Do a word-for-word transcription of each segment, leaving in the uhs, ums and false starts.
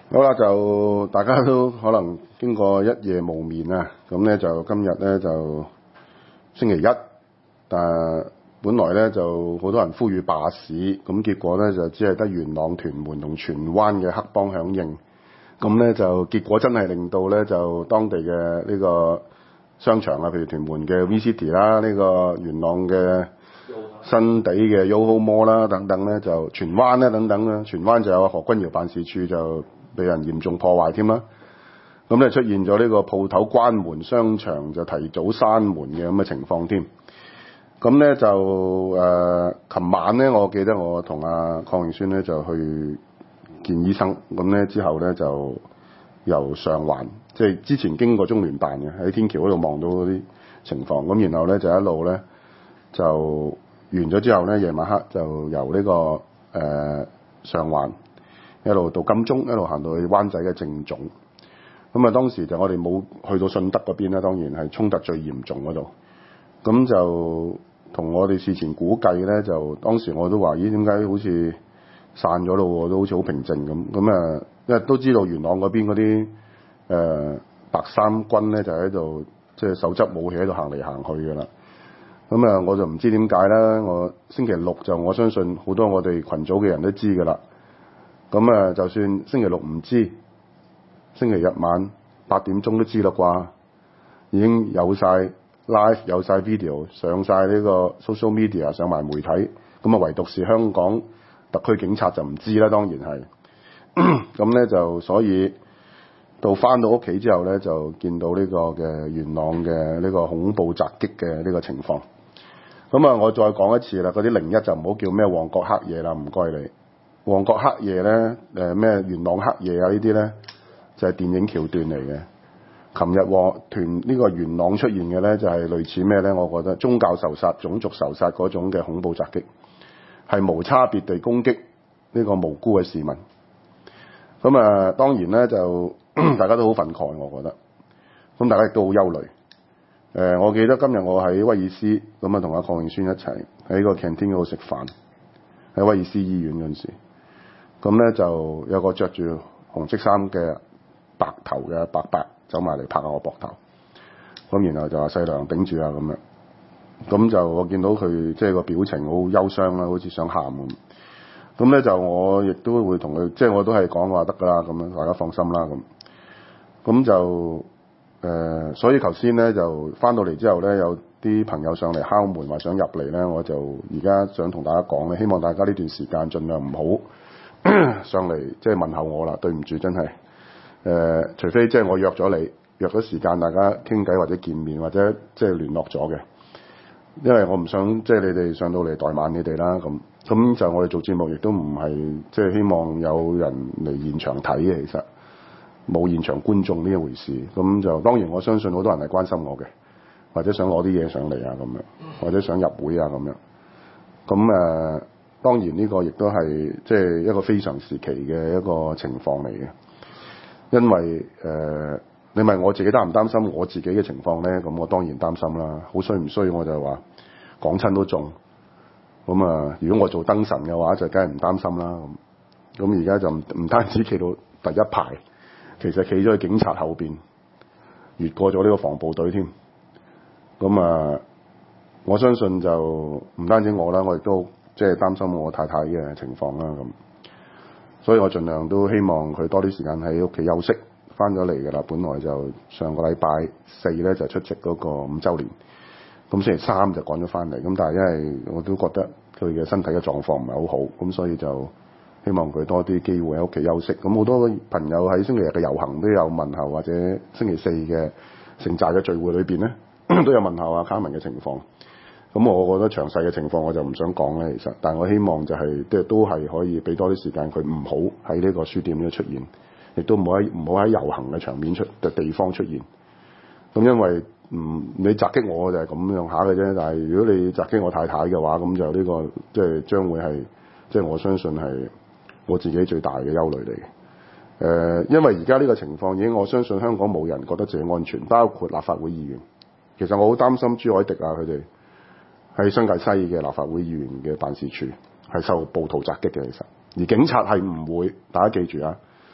好啦，就大家都可能經過一夜無眠啊，咁咧就今日咧就星期一，但係本來咧就好多人呼籲罷市，咁結果咧就只係得元朗、屯門同荃灣嘅黑幫響應，咁咧就結果真係令到咧就當地嘅呢個商場啊，譬如屯門嘅 V City 啦，呢個元朗嘅新地嘅 Yoho Mall 啦等等咧，就荃灣咧等等啦，荃灣就有何君堯辦事處就被人嚴重破壞添啦，咁咧出現咗呢個鋪頭關門，商場就提早閂門嘅咁嘅情況添。咁咧就誒，琴、呃、晚咧，我記得我同阿鄺榮宣咧就去見醫生，咁咧之後咧就由上環，即係之前經過中聯辦嘅，喺天橋嗰度望到嗰啲情況，咁然後咧就一路咧就完咗之後咧，夜晚黑就由呢、這個誒、呃、上環一路到金鐘，一路行到去灣仔嘅政總。咁啊，當時就我哋冇去到信德嗰邊啦，當然係衝突最嚴重嗰度。咁就同我哋事前估計咧，就當時我都話：咦，點解好似散咗咯？都好似好平靜咁。咁啊，因為都知道元朗嗰邊嗰啲誒白衫軍咧，就喺度即係手執武器喺度行嚟行去㗎啦。咁啊，我就唔知點解啦。我星期六就我相信好多我哋群組嘅人都知㗎啦。咁啊，就算星期六唔知，星期日晚八點鐘都知啦啩，已經有晒 live 有晒 video 上晒呢個 social media 上埋媒體，咁啊唯獨是香港特區警察就唔知啦，當然係。咁咧就所以到翻到屋企之後咧，就見到呢個嘅元朗嘅呢個恐怖襲擊嘅呢個情況。咁啊，我再講一次啦，嗰啲零一就唔好叫咩旺角黑夜啦，唔該你。旺角黑夜咧，誒咩元朗黑夜啊呢啲咧，就係、是、電影橋段嚟嘅。琴日旺團呢個元朗出現嘅咧，就係、是、類似咩咧？我覺得宗教仇殺、種族仇殺嗰種嘅恐怖襲擊，係無差別地攻擊呢個無辜嘅市民。咁啊，當然咧就大家都好憤慨，我覺得。咁大家亦都好憂慮。誒、呃，我記得今日我喺威爾斯咁啊，同阿鄺榮宣一齊喺個 canteen 嗰度食飯，喺威爾斯醫院嗰陣時。咁咧就有個着住紅色衫嘅白頭嘅伯伯走埋嚟拍下我膊頭，咁然後就話細娘頂住啊咁樣，咁就我見到佢即係個表情好憂傷啦，好似想喊咁。咁咧就我亦都會同佢，即係我都係講話得㗎啦，咁樣大家放心啦咁。咁就誒、呃，所以頭先咧就翻到嚟之後咧，有啲朋友上嚟敲門話想入嚟咧，我就而家想同大家講咧，希望大家呢段時間盡量唔好上嚟即係問候我啦，對唔住真係誒、呃，除非即係我約咗你約咗時間，大家傾偈或者見面或者即係聯絡咗嘅，因為我唔想即係你哋上到嚟怠慢你哋啦咁。咁就我哋做節目亦都唔係即係希望有人嚟現場睇嘅，其實冇現場觀眾呢一回事。咁就當然我相信好多人係關心我嘅，或者想攞啲嘢上嚟啊咁樣，或者想入會啊咁樣。咁誒。呃當然呢個亦都係即係一個非常時期嘅一個情況嚟嘅，因為誒、呃、你問我自己擔唔擔心我自己嘅情況咧？咁我當然擔心啦。好衰唔衰我就話講親都中，咁啊如果我做燈神嘅話就梗係唔擔心啦。咁咁而家就唔唔單止企到第一排，其實企咗喺警察後邊，越過咗呢個防暴隊添。咁啊我相信就唔單止我啦，我亦都即係擔心我太太嘅情況啦，咁，所以我盡量都希望佢多啲時間喺屋企休息。翻咗嚟㗎啦，本來就上個禮拜四咧就出席嗰個五週年，咁星期三就趕咗翻嚟。咁但係因為我都覺得佢嘅身體嘅狀況唔係好好，咁所以就希望佢多啲機會喺屋企休息。咁好多朋友喺星期日嘅遊行都有問候，或者星期四嘅城寨嘅聚會裏邊咧都有問候阿卡文嘅情況。咁我覺得詳細嘅情況我就唔想講咧，其實，但係我希望就係即係都係可以俾多啲時間佢，唔好喺呢個書店呢度出現，亦都唔好喺唔好喺遊行嘅場面出嘅地方出現。咁因為唔你襲擊我就係咁樣下嘅啫，但係如果你襲擊我太太嘅話，咁就呢個即係將會係即係我相信係我自己最大嘅憂慮嚟嘅。誒、呃，因為而家呢個情況已經我相信香港冇人覺得自己安全，包括立法會議員。其實我好擔心朱凱廸啊佢哋。喺新界西嘅立法會議員嘅辦事處係受暴徒襲擊嘅，其實而警察係唔會，大家記住啊，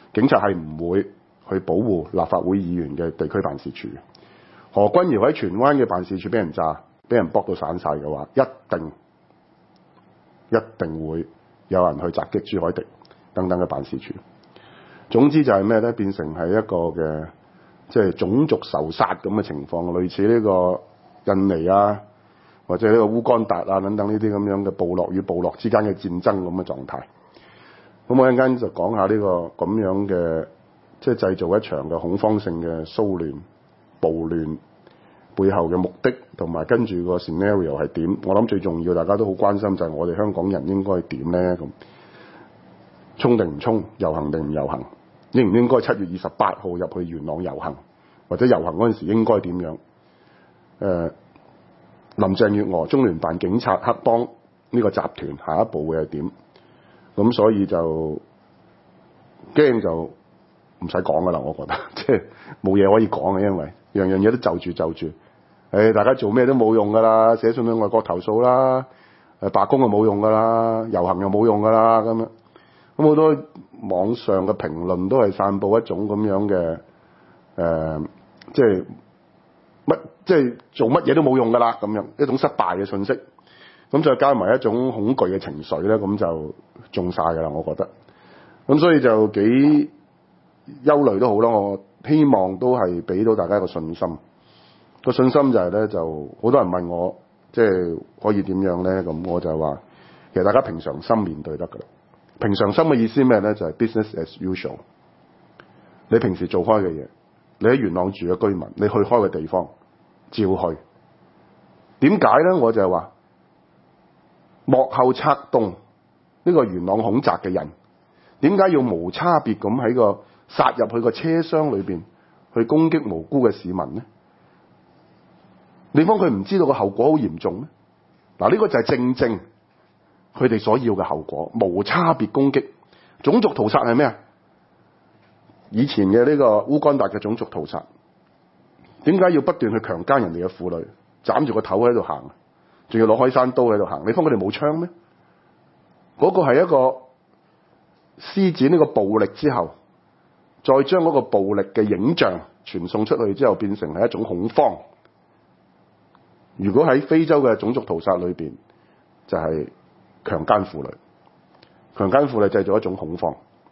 警察係唔會去保護立法會議員嘅地區辦事處嘅。何君堯喺荃灣嘅辦事處俾人炸，俾人駁到散晒嘅話，一定一定會有人去襲擊朱凱廸等等嘅辦事處。總之就係咩咧？變成係一個嘅即係種族仇殺咁嘅情況，類似呢個印尼啊，或者呢個烏干達啊等等呢啲咁樣嘅部落與部落之間嘅戰爭咁嘅狀態。咁我一陣間就講下呢個咁樣嘅即係製造一場嘅恐慌性嘅騷亂、暴亂背後嘅目的，同埋跟住個 scenario 係點？我諗最重要，大家都好關心就係我哋香港人應該點咧？咁衝定唔衝？遊行定唔遊行？應唔應該七月二十八號入去元朗遊行？或者遊行嗰陣時應該點樣？誒、呃，林鄭月娥、中聯辦、警察、黑幫呢個集團下一步會係點？咁所以就驚就唔使講噶啦，我覺得即係冇嘢可以講嘅，因為樣樣嘢都就住就住。誒，大家做咩都冇用噶啦，寫信去外國投訴啦，誒罷工又冇用噶啦，遊行又冇用噶啦，咁樣。咁好多網上嘅評論都係散佈一種咁樣嘅誒、呃，即係乜即係做乜嘢都冇用噶啦，咁樣一種失敗嘅信息。咁再加埋一種恐懼嘅情緒咧，咁就中晒噶啦，我覺得。咁所以就幾憂慮都好啦，我希望都係俾到大家一個信心。個信心就係咧，就好多人問我，即係可以點樣咧？咁我就係話，其實大家平常心面對得噶啦。平常心嘅意思咩咧？就係 business as usual。你平時做開嘅嘢，你喺元朗住嘅居民，你去開嘅地方，照去。點解咧？我就係話，幕後策動呢個元朗恐襲嘅人，點解要無差別咁喺個殺入去個車廂裏邊去攻擊無辜嘅市民呢？你方佢唔知道個後果好嚴重咩？嗱，呢個就係正正佢哋所要嘅後果，無差別攻擊。種族屠殺係咩啊？以前嘅呢個烏干達嘅種族屠殺，點解要不斷去強姦人哋嘅婦女，斬住個頭喺度行，仲要攞開山刀喺度行？你方佢哋冇槍咩？嗰個係一個施展呢個暴力之後，再將嗰個暴力嘅影像傳送出去之後，變成係一種恐慌。如果喺非洲嘅種族屠殺裏邊，就係強姦婦女，強姦婦女製造一種恐慌。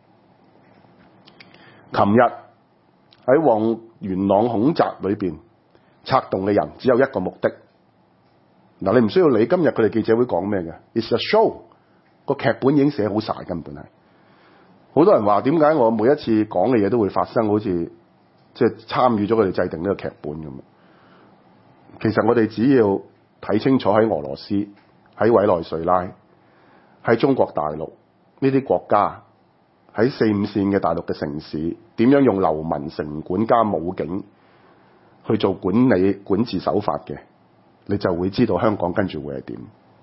琴日喺旺元朗恐襲裏邊策動嘅人只有一個目的。嗱，你唔需要理今日佢哋記者會講咩嘅 ，It's a show，個劇本已經寫好晒，根本係。好多人話點解我每一次講嘅嘢都會發生，好似即係參與咗佢哋制定呢個劇本咁。其實我哋只要睇清楚喺俄羅斯、喺委內瑞拉、喺中國大陸呢啲國家，喺四五線嘅大陸嘅城市，點樣用流民、城管加武警去做管理管治手法嘅，你就會知道香港跟住會係點。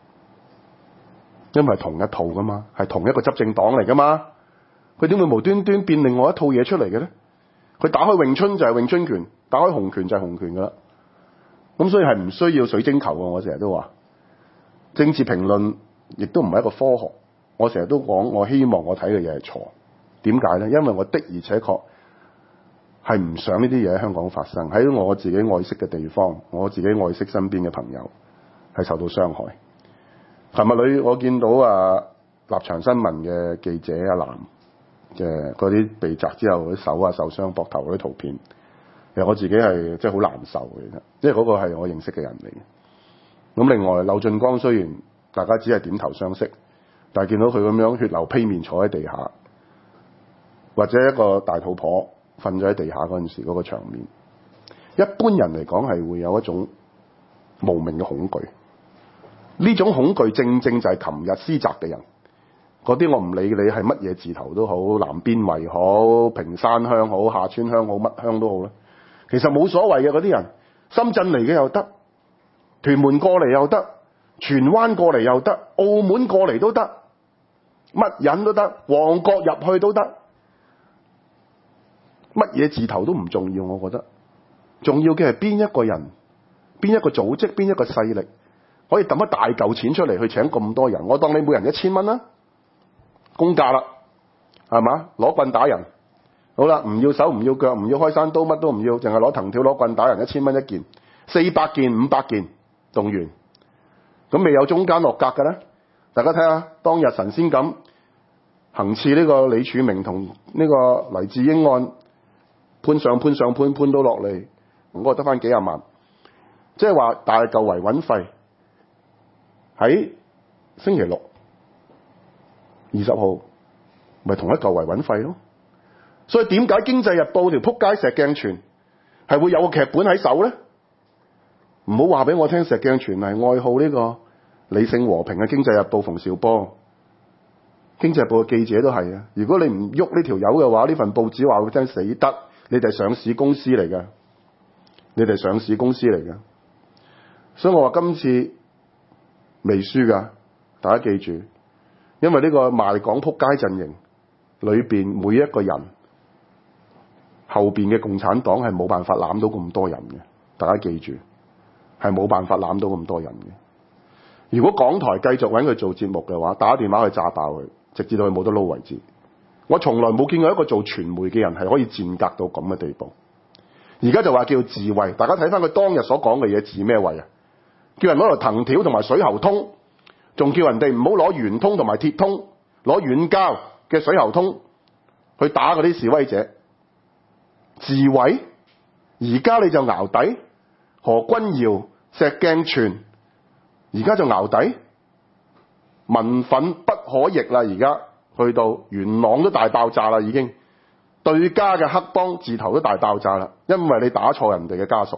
因為同一套噶嘛，係同一個執政黨嚟噶嘛，佢點會無端端變另外一套嘢出嚟嘅咧？佢打開詠春就係詠春拳，打開洪拳就係洪拳噶啦。咁所以係唔需要水晶球嘅，我成日都話政治評論亦都唔係一個科學。我成日都講，我希望我睇嘅嘢係錯。點解咧？因為我的而且確係唔想呢啲嘢喺香港發生，喺我自己愛惜嘅地方，我自己愛惜身邊嘅朋友係受到傷害。琴日裏我見到啊立場新聞嘅記者阿南嘅嗰啲被襲之後嗰啲手啊受傷、膊頭嗰啲圖片。其實我自己係即係好難受嘅，因為嗰個係我認識嘅人嚟嘅。咁另外劉俊江雖然大家只係點頭相識，但係見到佢咁樣血流披面坐喺地下，或者一個大肚婆瞓咗喺地下嗰陣時嗰個場面，一般人嚟講係會有一種無名嘅恐懼。呢種恐懼正正就係琴日施襲嘅人，嗰啲我唔理你係乜嘢字頭都好，南邊圍好、屏山鄉好、下村鄉好、乜鄉都好啦。其實冇所謂嘅，嗰啲人，深圳嚟嘅又得，屯門過嚟又得，荃灣過嚟又得，澳門過嚟都得，乜人都得，旺角入去都得，乜嘢字頭都唔重要，我覺得重要嘅係邊一個人、邊一個組織、邊一個勢力可以抌一大嚿錢出嚟去請咁多人。我當你每人一千蚊啦，公價啦，係嘛？攞棍打人， 好啦，唔要手唔要腳唔要開山刀乜都唔要，淨係攞藤條攞棍打人，一千蚊一件，四百件五百件動員，咁未有中間落格嘅咧？大家睇下當日神仙咁行刺呢個李柱銘同呢個黎智英案，判上判上判判到落嚟，我覺得翻幾廿萬，即係話大嚿維穩費喺星期六二十號，咪同一嚿維穩費咯。所以點解經濟日報條撲街石鏡泉係會有個劇本喺手咧？唔好話俾我聽石鏡泉係愛好呢個理性和平嘅經濟日報馮紹波，經濟日報嘅記者都係啊。如果你唔喐呢條友嘅話，呢份報紙話會聽死得，你哋係上市公司嚟嘅，你哋係上市公司嚟嘅。所以我話今次未輸噶，大家記住，因為呢個賣港撲街陣營裏邊每一個人後邊嘅共產黨係冇辦法攬到咁多人嘅，大家記住係冇辦法攬到咁多人嘅。如果港台繼續揾佢做節目嘅話，打電話去炸爆佢，直至到佢冇得撈為止。我從來冇見過一個做傳媒嘅人係可以賤格到咁嘅地步。而家就話叫自衛，大家睇翻佢當日所講嘅嘢，自咩衛啊？叫人攞條藤條同埋水喉通，仲叫人哋唔好攞圓通同埋鐵通，攞軟膠嘅水喉通去打嗰啲示威者。自衛，而家你就淆底，何君堯、石鏡泉，而家就淆底，民憤不可逆啦！而家去到元朗都大爆炸啦，已經對家嘅黑幫字頭都大爆炸啦，因為你打錯人哋嘅家屬，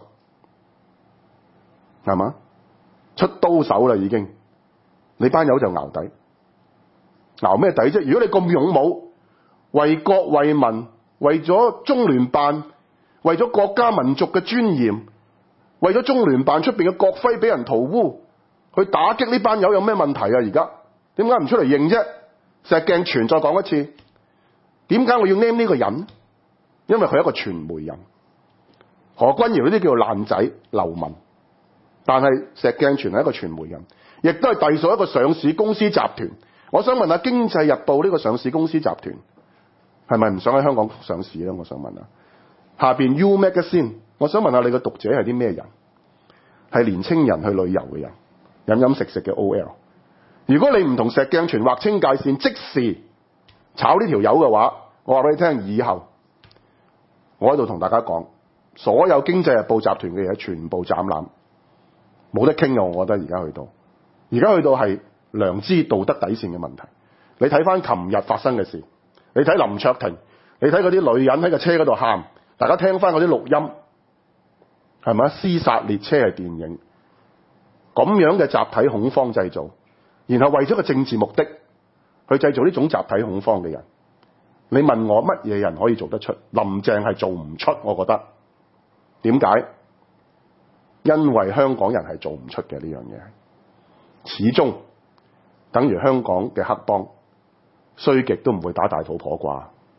係嘛？出刀手啦已經，你班友就淆底，淆咩底啫？如果你咁勇武，為國為民，為咗中聯辦，為咗國家民族嘅尊嚴，為咗中聯辦出邊嘅國徽俾人塗污，去打擊呢班友有咩問題啊？而家點解唔出嚟認啫？石鏡泉再講一次，點解我要 name 呢個人？因為佢係一個傳媒人。何君堯呢啲叫做爛仔流民，但係石鏡泉係一個傳媒人，亦都係隸屬一個上市公司集團。我想問下《經濟日報》呢個上市公司集團係咪唔想喺香港上市咧？我想問下下邊 U Magazine， 我想問下你個讀者係啲咩人？係年青人去旅遊嘅人，飲飲食食嘅 O L。如果你唔同石鏡泉劃清界線，即時炒呢條友嘅話，我話俾你聽，以後我喺度同大家講，所有經濟日報集團嘅嘢全部斬纜，冇得傾嘅。我覺得而家去到，而家去到係良知道德底線嘅問題。你睇翻琴日發生嘅事，你睇林卓廷，你睇嗰啲女人喺個車嗰度喊，大家聽翻嗰啲錄音，係咪啊？屍殺列車係電影，咁樣嘅集體恐慌製造，然後為咗個政治目的去製造呢種集體恐慌嘅人，你問我乜嘢人可以做得出？林鄭係做唔出，我覺得。點解？因為香港人係做唔出嘅呢樣嘢，始終等於香港嘅黑幫衰極都唔會打大肚婆啩，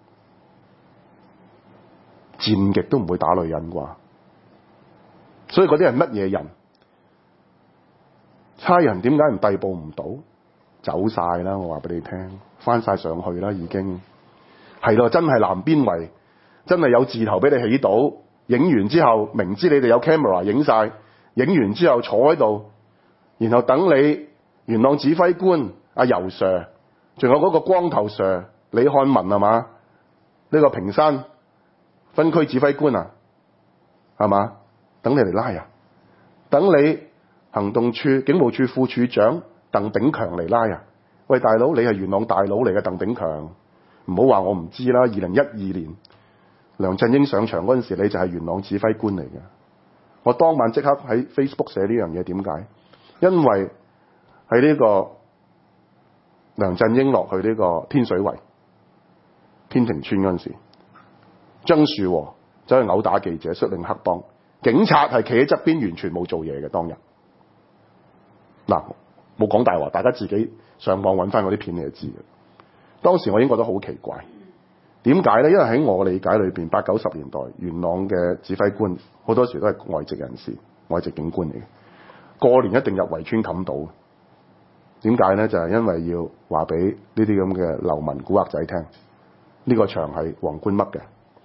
賤極都唔會打女人啩。所以嗰啲係乜嘢人？差人點解唔逮捕唔到？走晒啦！我話俾你聽，翻晒上去啦，已經係咯，真係南邊圍，真係有字頭俾你起到。影完之後，明知你哋有 camera 影晒，影完之後坐喺度，然後等你元朗指揮官阿游 Sir， 仲有嗰個光頭 Sir 李漢文係嘛？呢、這個屏山分區指揮官啊，係嘛？等你嚟拉啊！等你行動處警務處副處長鄧炳強嚟拉啊！喂，大佬，你係元朗大佬嚟嘅鄧炳強，唔好話我唔知啦。二零一二年梁振英上場嗰陣時，你就係元朗指揮官嚟嘅。我當晚即刻喺 Facebook 寫呢樣嘢，點解？因為喺呢個梁振英落去呢個天水圍天庭村嗰陣時，曾樹和走去毆打記者，率領黑幫，警察係企喺側邊，完全冇做嘢嘅。當日嗱，冇講大話，大家自己上網揾翻嗰啲片你就知嘅。當時我已經覺得好奇怪。點解呢？因為喺我理解裏邊，八九十年代元朗嘅指揮官好多時都係外籍人士、外籍警官嚟嘅。過年一定入圍村冚島。點解呢？就係、是、因為要話俾呢啲咁嘅流民古惑仔聽，呢、這個場係皇冠乜嘅，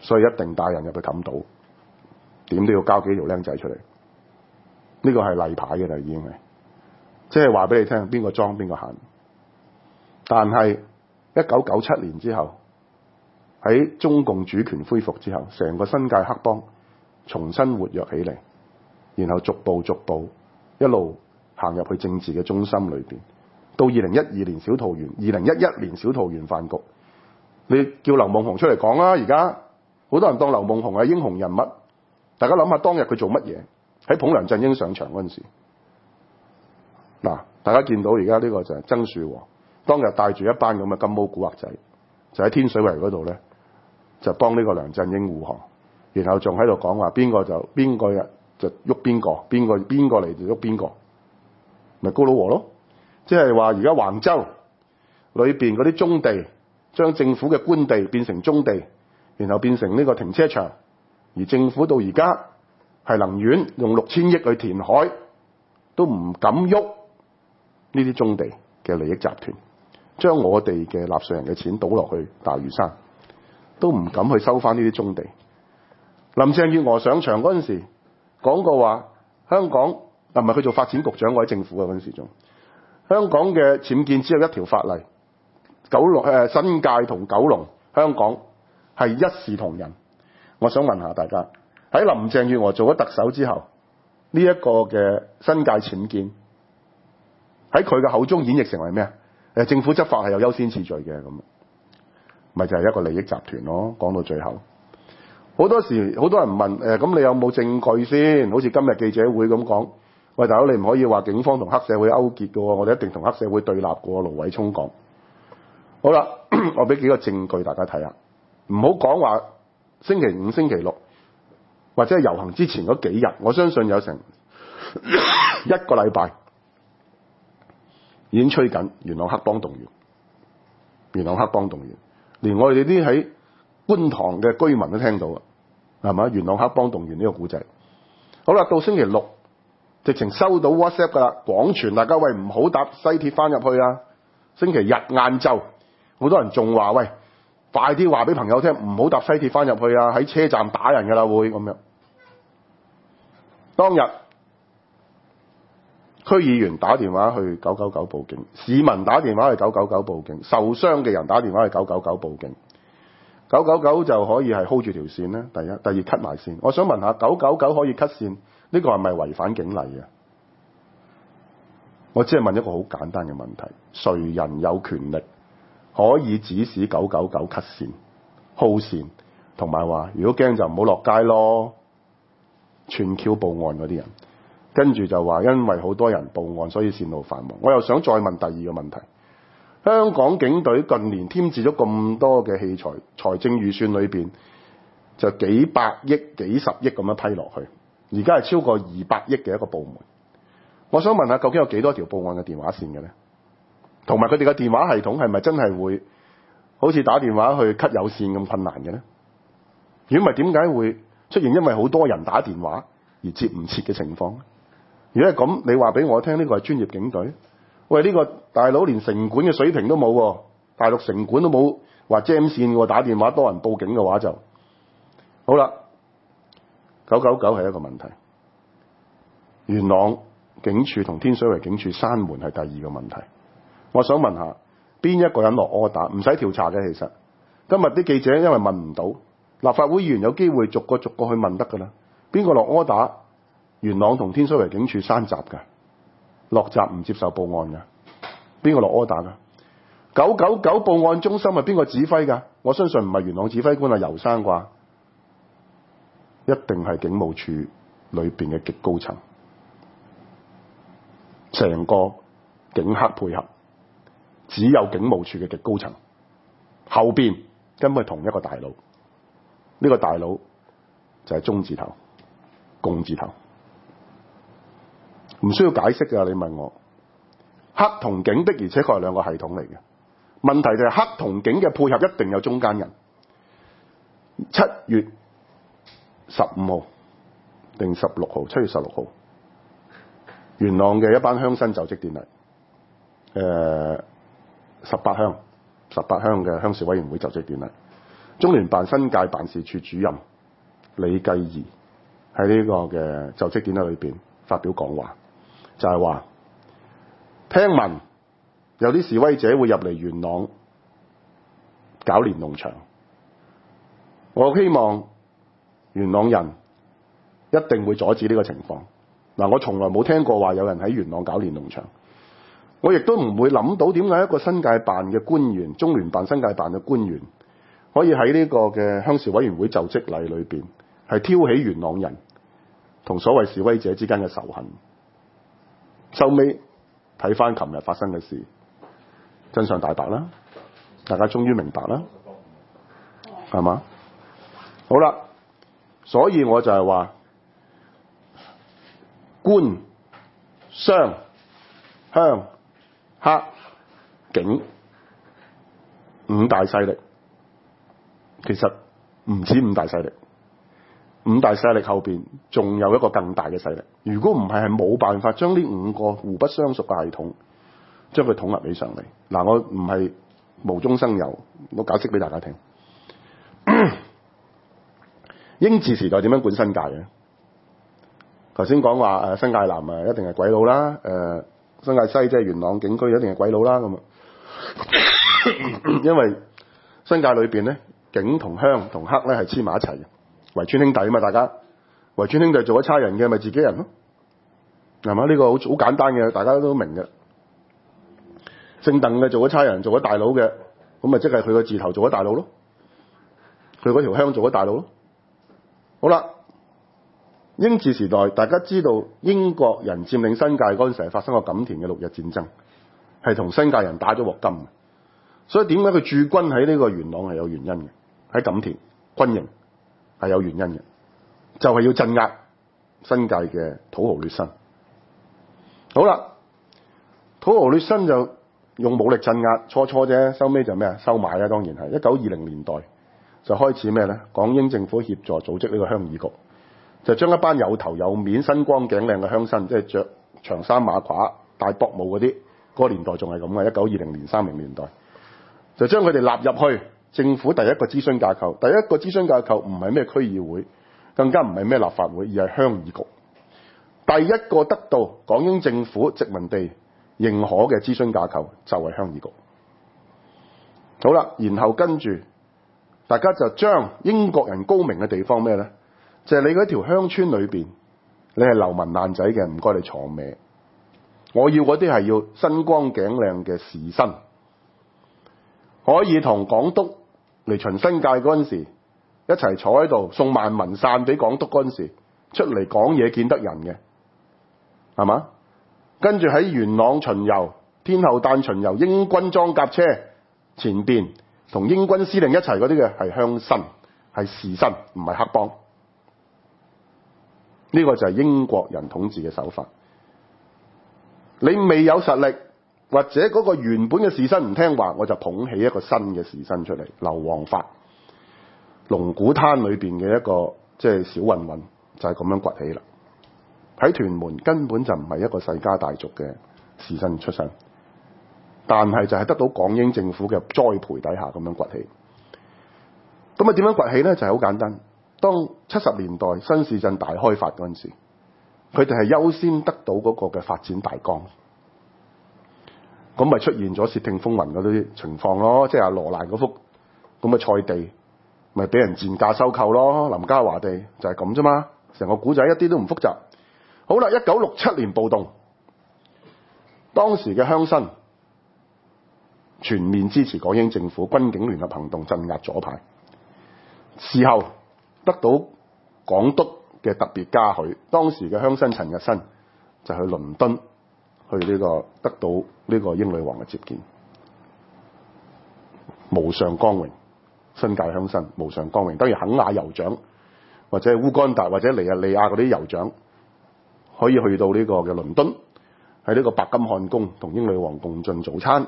所以一定帶人入去冚島，點都要交幾條僆仔出嚟。呢個係例牌嘅啦，已經係，即係話俾你聽，邊個裝邊個行。但係一九九七年之後，喺中共主權恢復之後，成個新界黑幫重新活躍起嚟，然後逐步逐步一路行入去政治嘅中心裏邊。到二零一二年小桃園，二零一一年小桃園飯局，你叫劉夢熊出嚟講啦。而家好多人當劉夢熊係英雄人物，大家諗下當日佢做乜嘢？喺捧梁振英上場嗰陣時，嗱，大家見到而家呢個就係曾樹和，當日帶住一班咁嘅金毛古惑仔，就喺天水圍嗰度咧，就幫呢個梁振英護航，然後仲喺度講話邊個就邊個日就喐邊個，邊個邊個嚟就喐邊個，咪高佬和咯。即係話而家橫洲裏邊嗰啲棕地，將政府嘅官地變成棕地，然後變成呢個停車場，而政府到而家係能源用六千億去填海，都唔敢喐呢啲棕地嘅利益集團，將我哋嘅納稅人嘅錢倒落去大嶼山，都唔敢去收翻呢啲棕地。林鄭月娥上場嗰陣時講過話，香港啊唔係佢做發展局長，我喺政府嘅嗰陣時仲。香港嘅僭建只有一條法例，九龍誒、呃、新界同九龍香港係一視同仁。我想問下大家，喺林鄭月娥做咗特首之後，呢、這、一個嘅新界僭建喺佢嘅口中演繹成為咩啊？誒，政府執法係有優先次序嘅，咁咪就係一個利益集團咯。講到最後，好多時好多人問誒，咁、呃、你有冇證據先？好似今日記者會咁講。喂，大佬，你唔可以話警方同黑社會勾結嘅喎，我哋一定同黑社會對立嘅喎。盧偉聰講好啦，我俾幾個證據大家睇下，唔好講話星期五、星期六或者係遊行之前嗰幾日，我相信有成一個禮拜已經吹緊元朗黑幫動員，元朗黑幫動員，連我哋啲喺觀塘嘅居民都聽到啊，係咪？元朗黑幫動員呢個故仔，好啦，到星期六。直情收到 WhatsApp 噶啦，廣傳大家喂唔好搭西鐵翻入去啊！星期日晏晝，好多人仲話喂，快啲話俾朋友聽，唔好搭西鐵翻入去啊！喺車站打人噶啦會咁樣。當日區議員打電話去九九九報警，市民打電話去九九九報警，受傷嘅人打電話去九九九報警，九九九就可以係 hold 住條線咧。第一，第二 cut 埋線。我想問下，九九九可以 cut 線？呢個係咪違反警例啊？我只係問一個好簡單嘅問題：誰人有權力可以指使九九九 cut 線、hold 線，同埋話如果驚就唔好落街咯？串 Q 報案嗰啲人，跟住就話因為好多人報案，所以線路繁忙。我又想再問第二個問題：香港警隊近年添置咗咁多嘅器材，財政預算裏邊就幾百億、幾十億咁樣批落去。而家係超過二百億嘅一個部門，我想問下，究竟有幾多條報案嘅電話線嘅咧？同埋佢哋嘅電話系統係咪真係會好似打電話去 cut 有線咁困難嘅咧？如果唔係，點解會出現因為好多人打電話而接唔切嘅情況？如果係咁，你話俾我聽，呢個係專業警隊？喂，呢個大佬連城管嘅水平都冇喎，大陸城管都冇話 jam 線喎，打電話多人報警嘅話就好啦。九九九係一個問題，元朗警署同天水圍警署閂門係第二個問題。我想問下，邊一個人落柯打？唔使調查嘅，其實今日啲記者因為問唔到，立法會議員有機會逐個逐個去問得㗎啦。邊個落柯打？元朗同天水圍警署閂閘㗎，落閘唔接受報案㗎。邊個落柯打㗎？九九九報案中心係邊個指揮㗎？我相信唔係元朗指揮官係游生啩。一定係警務處裏邊嘅極高層，成個警黑配合，只有警務處嘅極高層，後邊根本係同一個大佬，呢、這個大佬就係中字頭、共字頭，唔需要解釋㗎。你問我，黑同警的而且確係兩個系統嚟嘅，問題就係黑同警嘅配合一定有中間人。七月十五號定十六號，七月十六號，元朗嘅一班鄉紳就職典禮，誒十八鄉十八鄉嘅鄉事委員會就職典禮， 中聯辦新界辦事處主任李繼儀喺呢個嘅就職典禮裏邊發表講話，就係話聽聞有啲示威者會入嚟元朗搞連儂牆，我希望元朗人一定會阻止呢個情況。嗱，我從來冇聽過話有人喺元朗搞連儂牆，我亦都唔會諗到點解一個新界辦嘅官員，中聯辦新界辦嘅官員可以喺呢個嘅鄉事委員會就職禮裏邊係挑起元朗人同所謂示威者之間嘅仇恨。收尾睇翻琴日發生嘅事，真相大白啦，大家終於明白啦，係嘛？好啦，所以我就係話官、商、鄉、黑、警五大勢力，其實唔止五大勢力，五大勢力後邊仲有一個更大嘅勢力。如果唔係，係冇辦法將呢五個互不相屬嘅系統將佢統合起上嚟。嗱，我唔係無中生有，我解釋俾大家聽。英治時代點樣管新界嘅？頭先講話誒新界南啊一定係鬼佬啦，誒、呃、新界西即係元朗警區一定係鬼佬啦咁啊，因為新界裏邊咧警同鄉同黑咧係黐埋一齊嘅，圍村兄弟啊嘛，大家圍村兄弟做咗差人嘅咪自己人咯，係嘛？呢、這個好好簡單嘅，大家都明嘅。姓鄧嘅做咗差人，做咗大佬嘅，咁咪即係佢個字頭做咗大佬咯，佢嗰條鄉做咗大佬咯。好啦，英治時代大家知道英國人佔領新界嗰陣時係發生過錦田嘅六日戰爭，係同新界人打咗鑊金，所以點解佢駐軍喺呢個元朗係有原因嘅，喺錦田軍營係有原因嘅，就係、是、要鎮壓新界嘅土豪劣紳。好啦，土豪劣紳就用武力鎮壓，初初啫，收尾就咩啊？收買啦，當然係一九二零年代就開始咩咧？港英政府協助組織呢個鄉議局，就將一班有頭有面、身光頸靚嘅鄉紳，即係着長衫馬褂、戴薄帽嗰啲，嗰、那個年代仲係咁嘅，一九二零年、三零年代，就將佢哋納入去政府第一個諮詢架構。第一個諮詢架構唔係咩區議會，更加唔係咩立法會，而係鄉議局。第一個得到港英政府殖民地認可嘅諮詢架構就係鄉議局。好啦，然後跟住大家就將英國人高明嘅地方咩呢？就係、是、你嗰條鄉村裏邊，你係流民爛仔嘅，唔該你坐咩？我要嗰啲係要身光頸靚嘅士紳，可以同港督嚟巡新界嗰陣時一齊坐喺度送萬民傘俾港督嗰陣時出嚟講嘢見得人嘅，係嘛？跟住喺元朗巡遊、天后誕巡遊，英軍裝甲車前邊同英軍司令一齊嗰啲嘅係鄉紳，係士紳，唔係黑幫。呢、這個就係英國人統治嘅手法。你未有實力，或者嗰個原本嘅士紳唔聽話，我就捧起一個新嘅士紳出嚟。劉皇發，龍鼓灘裏邊嘅一個即係小混混，就係、是、咁樣崛起啦。喺屯門根本就唔係一個世家大族嘅士紳出身，但係就係得到港英政府嘅栽培底下咁樣崛起。咁啊點樣崛起呢？就係、是、好簡單。當七十年代新市鎮大開發嗰陣時，佢哋係優先得到嗰個嘅發展大綱，咁咪出現咗竊聽風雲嗰啲情況咯。即係阿羅蘭嗰幅咁嘅菜地，咪俾人賤價收購咯。林嘉華地就係咁啫嘛。成個古仔一啲都唔複雜。好啦，一九六七年暴動，當時嘅鄉紳全面支持港英政府軍警聯合行動鎮壓左派，事後得到港督嘅特別嘉許，當時嘅鄉紳陳日新就去倫敦去呢、這個得到呢個英女王嘅接見，無上光榮。新界鄉紳無上光榮，等於肯亞酋長或者烏干達或者尼日利亞嗰啲酋長可以去到呢個嘅倫敦，喺呢個白金漢宮同英女王共進早餐。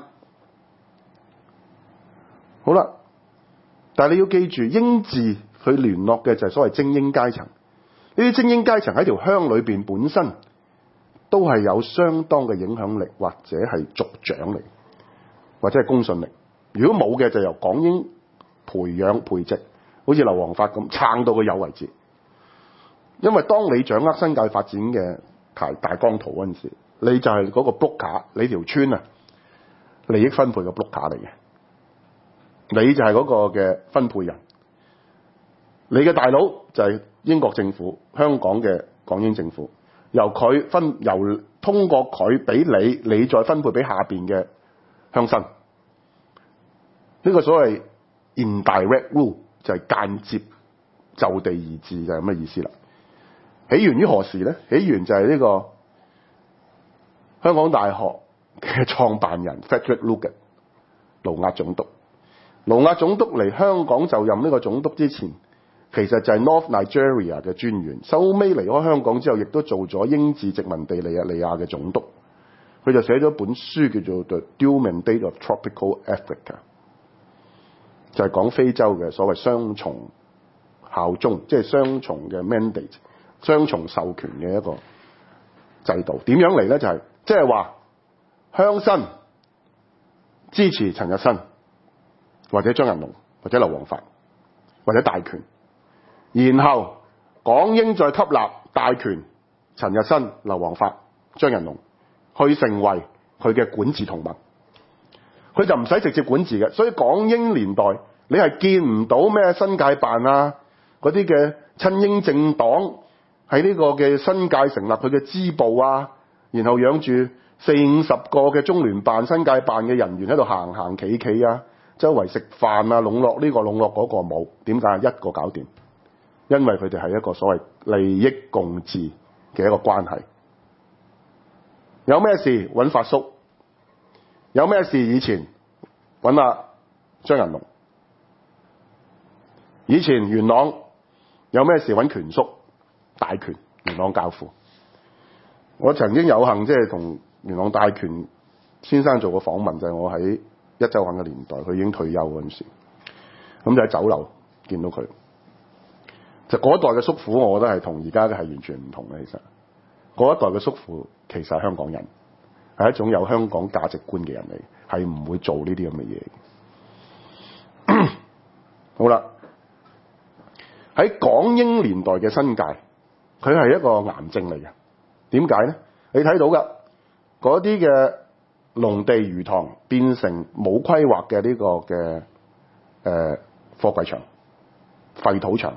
好啦，但係你要記住，英治佢聯絡嘅就係所謂精英階層。呢啲精英階層喺條鄉裏邊本身都係有相當嘅影響力，或者係族長嚟，或者係公信力。如果冇嘅，就由港英培養培植，好似劉皇發咁撐到佢有為止。因為當你掌握新界發展嘅大大綱圖嗰陣時，你就係嗰個 broker，你條村啊利益分配嘅 broker 嚟嘅，你就係嗰個嘅分配人，你嘅大佬就係英國政府、香港嘅港英政府，由佢分由通過佢俾你，你再分配俾下邊嘅鄉紳。呢個所謂 indirect rule 就係間接就地而治，就係咁嘅意思啦。起源於何時咧？起源就係呢個香港大學嘅創辦人 Frederick Lugard 盧押總督。盧押總督嚟香港就任呢個總督之前，其實就係 North Nigeria 嘅專員。收尾離開香港之後，亦都做咗英治殖民地尼日利亞嘅總督。佢就寫咗本書叫做 The Dual Mandate of Tropical Africa， 就係講非洲嘅所謂雙重效忠，即係雙重嘅 mandate。雙重授權嘅一個制度點樣嚟咧？就係即係話鄉紳支持陳日新或者張仁龍或者劉皇發或者大權，然後港英再吸納大權陳日新、劉皇發、張仁龍去成為佢嘅管治同盟，佢就唔使直接管治嘅。所以港英年代你係見唔到咩新界辦啊嗰啲嘅親英政黨喺呢個嘅新界成立佢嘅支部啊，然後養住四五十個嘅中聯辦、新界辦嘅人員喺度行行企企啊，周圍食飯啊，籠絡呢個籠絡嗰個冇。點解？一個搞掂，因為佢哋係一個所謂利益共治嘅一個關係。有咩事揾發叔，有咩事以前揾阿張仁龍，以前元朗有咩事揾權叔。大權元朗教父，我曾經有幸即係同元朗大權先生做過訪問，就係、是、我喺一週刊嘅年代，佢已經退休嗰陣時，咁就喺酒樓見到佢。就嗰一代嘅叔父，我覺得係同而家嘅係完全唔同嘅。其實嗰一代嘅叔父其實係香港人，係一種有香港價值觀嘅人嚟，係唔會做呢啲咁嘅嘢。好啦，喺港英年代嘅新界。佢係一個癌症嚟嘅，點解咧？你睇到噶嗰啲嘅農地魚塘變成冇規劃嘅呢個嘅誒貨櫃場、廢土場、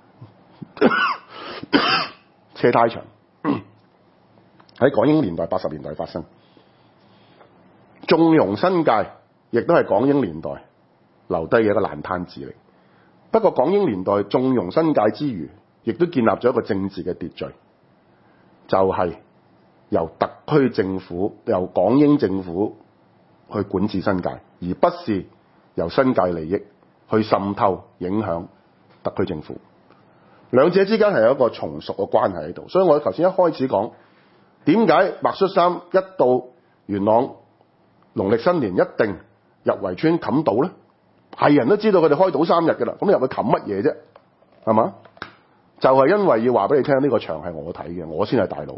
車胎場，喺港英年代八十年代發生。縱容新界亦都係港英年代留低嘅一個爛攤子嚟。不過港英年代縱容新界之餘，亦都建立咗一個政治嘅秩序，就係、是、由特區政府、由港英政府去管治新界，而不是由新界利益去滲透影響特區政府。兩者之間係有一個從屬嘅關係喺度。所以我頭先一開始講點解白恤衫一到元朗農曆新年一定入圍村冚島咧？係人都知道佢哋開島三日㗎啦，咁入去冚乜嘢啫？係嘛？就係因為要話俾你聽，呢個場係我睇嘅，我先係大佬。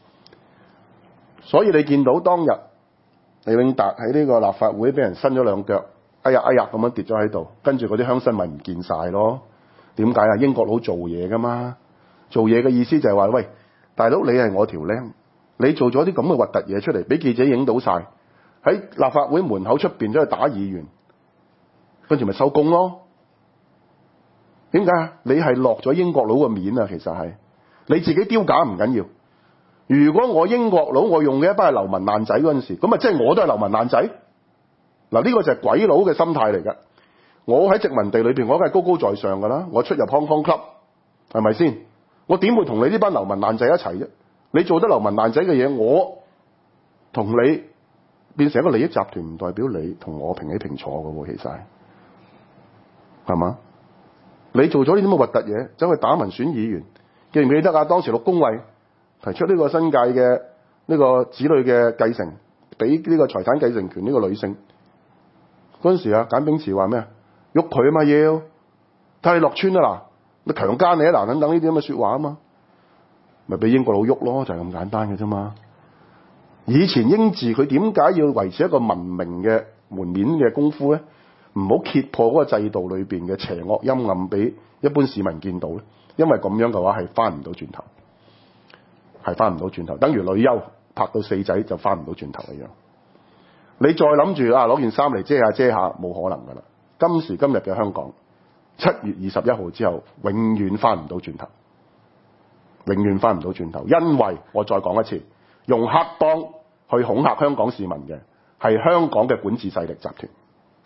所以你見到當日李永達喺呢個立法會俾人伸咗兩腳，哎呀哎呀咁樣跌咗喺度，跟住嗰啲鄉紳咪唔見晒咯。點解啊？英國佬做嘢噶嘛，做嘢嘅意思就係話，喂，大佬你係我條僆，你做咗啲咁嘅核突嘢出嚟，俾記者影到晒，喺立法會門口出邊走去打議員，跟住咪收工咯。點解啊？你係落咗英國佬嘅面啊！其實係你自己丟架唔緊要。如果我英國佬我用嘅一班係流民爛仔嗰陣時，咁啊即係我都係流民爛仔。嗱，呢個就係鬼佬嘅心態嚟㗎。我喺殖民地裏邊，我梗係高高在上㗎啦。我出入 Hong Kong Club，係咪先？我點會同你呢班流民爛仔一齊啫？你做得流民爛仔嘅嘢，我同你變成一個利益集團，唔代表你同我平起平坐㗎喎。其實係係嘛？你做咗呢啲咁嘅核突嘢，走去打民選議員，記唔記得啊？當時陸恭蕙提出呢個新界嘅呢個子女嘅繼承，俾呢個財產繼承權呢個女性嗰陣時啊，簡炳墀話咩啊？喐佢啊嘛，要睇你落村啊嗱，你強姦你啊嗱，等等呢啲咁嘅説話啊嘛，咪俾英國佬喐咯，就係咁簡單嘅啫嘛。以前英治佢點解要維持一個文明嘅門面嘅功夫咧？ 唔好揭破嗰個制度裏邊嘅邪惡陰暗俾一般市民見到咧？因為咁樣嘅話係翻唔到轉頭，係翻唔到轉頭，等於女優拍到四仔就翻唔到轉頭一樣。你再諗住啊攞件衫嚟遮下遮下，冇可能噶啦！今時今日嘅香港，七月二十一號之後，永遠翻唔到轉頭，永遠翻唔到轉頭。因為我再講一次，用黑幫去恐嚇香港市民嘅係香港嘅管治勢力集團。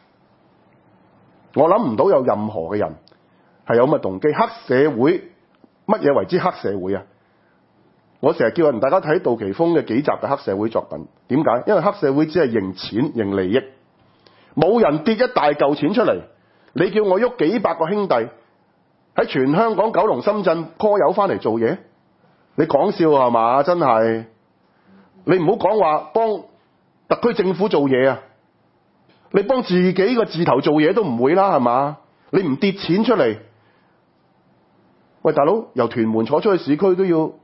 我諗唔到有任何嘅人係有咁嘅動機。黑社會，乜嘢為之黑社會啊？我成日叫人大家睇杜琪峰嘅幾集嘅黑社會作品，點解？因為黑社會只係認錢認利益，冇人跌一大嚿錢出嚟。你叫我喐幾百個兄弟喺全香港九龍深圳 call 友翻嚟做嘢，你講笑係嘛？真係，你唔好講話幫特區政府做嘢啊！你幫自己個字頭做嘢都唔會啦，係嘛？你唔跌錢出嚟，喂大佬，由屯門坐出去市區都要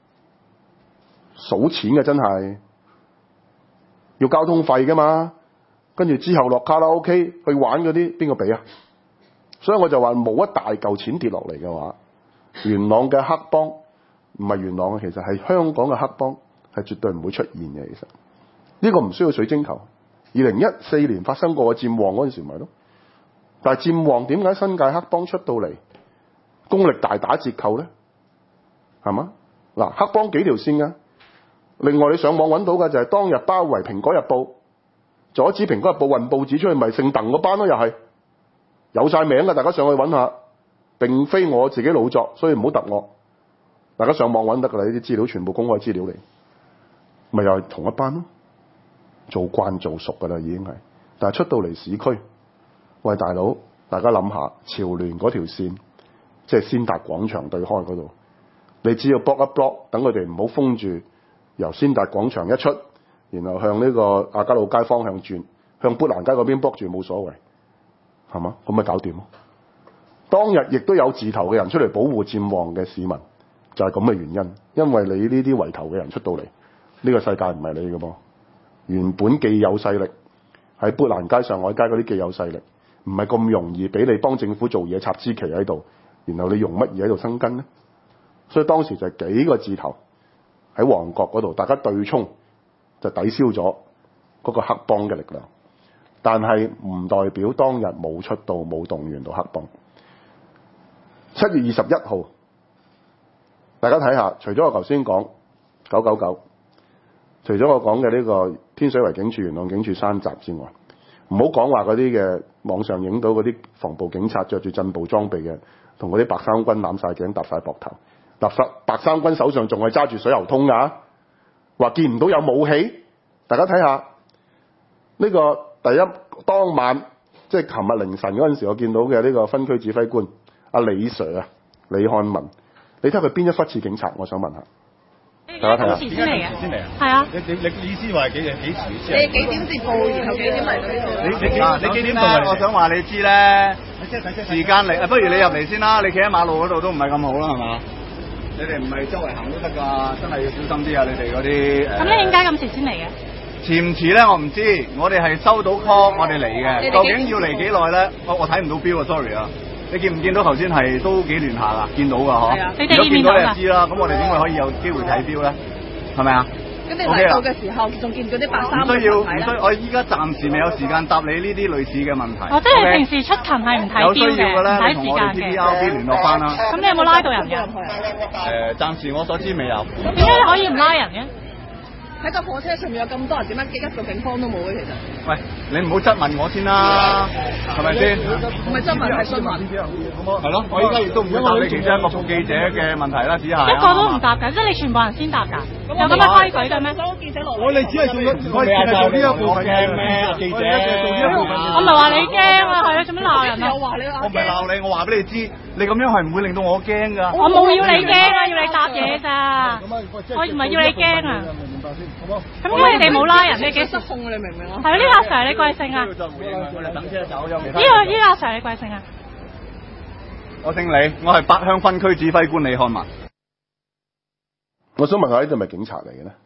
數錢嘅，真係要交通費噶嘛？跟住之後落卡拉 OK 去玩嗰啲，邊個俾啊？所以我就話冇一大嚿錢跌落嚟嘅話，元朗嘅黑幫唔係元朗嘅，其實係香港嘅黑幫係絕對唔會出現嘅。其實呢個唔需要水晶球。二零一四年發生過嘅佔旺嗰陣時咪咯，但係佔旺點解新界黑幫出到嚟功力大打折扣咧？係嘛？嗱，黑幫幾條線㗎？另外你上網揾到嘅就係當日包圍蘋果日報，阻止蘋果日報運報紙出去，咪姓鄧嗰班咯，又係有晒名嘅，大家上去揾下。並非我自己老作，所以唔好揼我。大家上網揾得㗎啦，呢啲資料全部公開資料嚟，咪又係同一班咯。做慣做熟㗎啦，已經係。但係出到嚟市區，喂大佬，大家諗下，潮聯嗰條線，即係先達廣場對開嗰度，你只要 block 一 block，等佢哋唔好封住，由先達廣場一出，然後向呢個亞皆老街方向轉，向砵蘭街嗰邊 block 住冇所謂，係嘛？咁咪搞掂咯。當日亦都有字頭嘅人出嚟保護佔旺嘅市民，就係咁嘅原因，因為你呢啲圍頭嘅人出到嚟，呢個世界唔係你嘅噃。原本既有勢力喺砵蘭街、上海街嗰啲既有勢力，唔係咁容易俾你幫政府做嘢插支旗喺度，然後你用乜嘢喺度生根呢？所以當時就係幾個字頭喺旺角嗰度，大家對沖就抵消咗嗰個黑幫嘅力量，但係唔代表當日冇出到冇動員到黑幫。七月二十一號，大家睇下，除咗我頭先講九九九，除咗我講嘅呢個天水圍警署、元朗警署山閘之外，唔好講話嗰啲嘅網上影到嗰啲防暴警察着住鎮暴裝備嘅，同嗰啲白衫軍攬晒頸搭晒膊頭，白衫白衫軍手上仲係揸住水喉通㗎，話見唔到有武器。大家睇下呢個第一當晚，即係琴日凌晨嗰陣時，我見到嘅呢個分區指揮官阿李 Sir 啊，李漢文，你睇佢邊一忽似警察？我想問下。大家睇下， 幾時先嚟嘅？ 先嚟啊！ 係啊！ 你你你意思話幾幾幾時先？ 你幾點接報，然後幾點嚟到呢度？ 你你幾你幾點到嚟？我想話你知咧，時間嚟，不如你入嚟先啦。你企喺馬路嗰度都唔係咁好啦，係嘛？你哋唔係周圍行都得㗎，真係要小心啲啊！你哋嗰啲誒。咁你點解咁遲先嚟嘅？ 遲唔遲咧？我唔知。我哋係收到 call，我哋嚟嘅。究竟要嚟幾耐咧？我我睇唔到表啊 ，sorry 啊。你見唔見到頭先係都幾亂下㗎？見到㗎嗬。係啊。你哋見到你就知啦。咁我哋點會可以有機會睇表咧？係咪啊？ 咁你嚟到嘅時候仲見唔見啲白衫？ 唔需要，唔需。我依家暫時未有時間答你呢啲類似嘅問題。 哦，即係平時出勤係唔睇表嘅， 有需要嘅咧， 睇同我哋 T V R B 聯絡翻啦。 咁你有冇拉到人㗎？ 誒，暫時我所知未有。 點解你可以唔拉人嘅？ 喺個火車上面有咁多人，點解一個警方都冇嘅？其實， 喂，你唔好質問我先啦，係咪先？ 唔係質問，係詢問。 係咯，我依家亦都唔會答你其中一個副記者嘅問題啦，只係一個都唔答㗎，即係你全部人先答㗎，有咁嘅規矩嘅咩？ 所有記者落嚟， 我哋只係做緊，我哋係做呢一部分嘅咩？記者做呢一部分。 我唔係話你驚啊，係啊，做咩鬧人啊？ 我話你啊， 我唔係鬧你，我話俾你知，你咁樣係唔會令到我驚㗎。 我冇要你驚啊，要你答嘢咋？我唔係要你驚啊。咁因為你哋冇拉人，你幾失控啊？你明唔明啊？ 係啊，呢個阿 Sir 你貴姓啊？呢個呢個阿 Sir 你貴姓啊？ 我姓李，我係八鄉分區指揮官李漢文。 我想問下呢度係咪警察嚟嘅咧？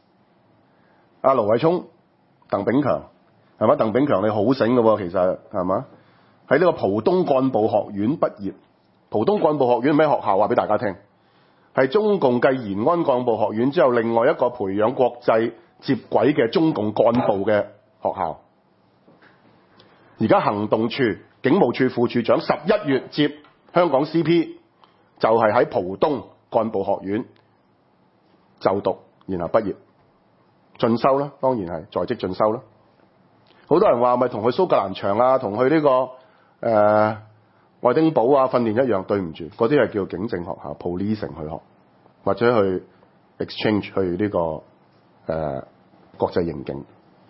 阿盧偉聰、鄧炳強係嘛？鄧炳強你好醒嘅喎，其實係嘛？ 喺呢個浦東幹部學院畢業。浦東幹部學院係咩學校？話俾大家聽，係中共繼延安幹部學院之後，另外一個培養國際接軌嘅中共幹部嘅學校。而家行動處警務處副處長十一月接香港 C P， 就係喺浦東幹部學院就讀，然後畢業進修啦，當然係在職進修啦。好多人話咪同去蘇格蘭場啊，同去呢、這個誒、呃、愛丁堡啊訓練一樣，對唔住，嗰啲係叫警政學校 policing 去學，或者去 exchange 去呢、這個誒、呃、國際刑警。